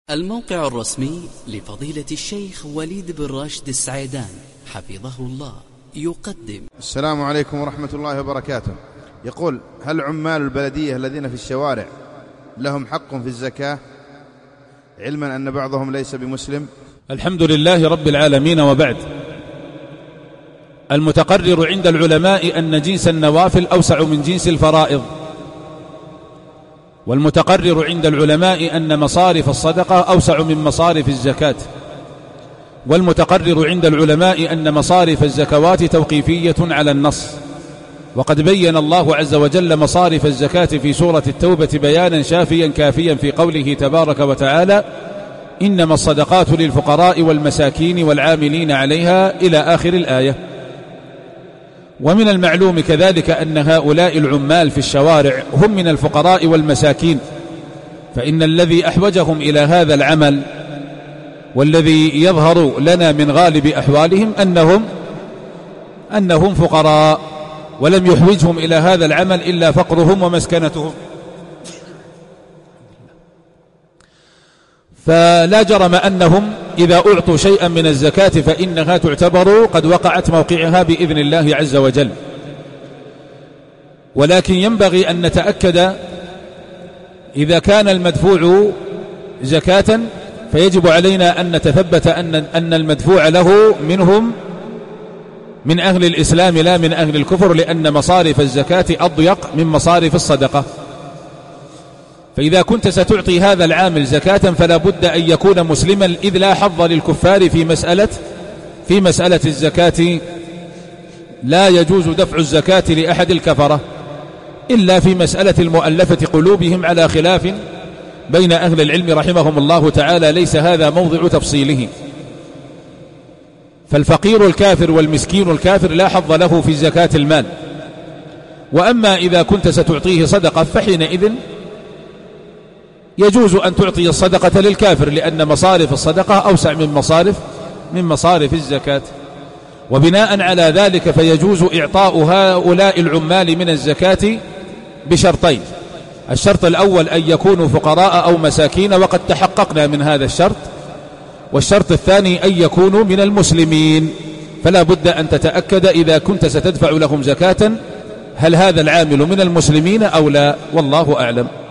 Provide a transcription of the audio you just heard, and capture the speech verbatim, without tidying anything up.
الموقع الرسمي لفضيلة الشيخ وليد بن راشد السعيدان حفظه الله يقدم. السلام عليكم ورحمة الله وبركاته. يقول: هل عمال البلدية الذين في الشوارع لهم حق في الزكاة، علما أن بعضهم ليس بمسلم؟ الحمد لله رب العالمين، وبعد. المتقرر عند العلماء أن جنس النوافل أوسع من جنس الفرائض، والمتقرر عند العلماء أن مصارف الصدقة أوسع من مصارف الزكاة، والمتقرر عند العلماء أن مصارف الزكوات توقيفية على النص. وقد بين الله عز وجل مصارف الزكاة في سورة التوبة بيانا شافيا كافيا في قوله تبارك وتعالى: إنما الصدقات للفقراء والمساكين والعاملين عليها، إلى آخر الآية. ومن المعلوم كذلك أن هؤلاء العمال في الشوارع هم من الفقراء والمساكين، فإن الذي أحوجهم إلى هذا العمل والذي يظهر لنا من غالب أحوالهم أنهم أنهم فقراء، ولم يحوجهم إلى هذا العمل إلا فقرهم ومسكنتهم. فلا جرم أنهم إذا أعطوا شيئا من الزكاة فإنها تعتبر قد وقعت موقعها بإذن الله عز وجل. ولكن ينبغي أن نتأكد إذا كان المدفوع زكاة فيجب علينا أن نتثبت أن أن المدفوع له منهم من أهل الإسلام لا من أهل الكفر، لأن مصارف الزكاة أضيق من مصارف الصدقة. فإذا كنت ستعطي هذا العامل زكاة فلا بد أن يكون مسلما، إذ لا حظ للكفار في مسألة في مسألة الزكاة. لا يجوز دفع الزكاة لأحد الكفرة إلا في مسألة المؤلفة قلوبهم، على خلاف بين أهل العلم رحمهم الله تعالى، ليس هذا موضع تفصيله. فالفقير الكافر والمسكين الكافر لا حظ له في زكاة المال. وأما إذا كنت ستعطيه صدقة فحينئذ يجوز أن تعطي الصدقة للكافر، لأن مصارف الصدقة أوسع من مصارف من مصارف الزكاة. وبناء على ذلك فيجوز إعطاء هؤلاء العمال من الزكاة بشرطين: الشرط الأول أن يكونوا فقراء أو مساكين، وقد تحققنا من هذا الشرط. والشرط الثاني أن يكونوا من المسلمين. فلا بد أن تتأكد إذا كنت ستدفع لهم زكاة هل هذا العامل من المسلمين أو لا، والله أعلم.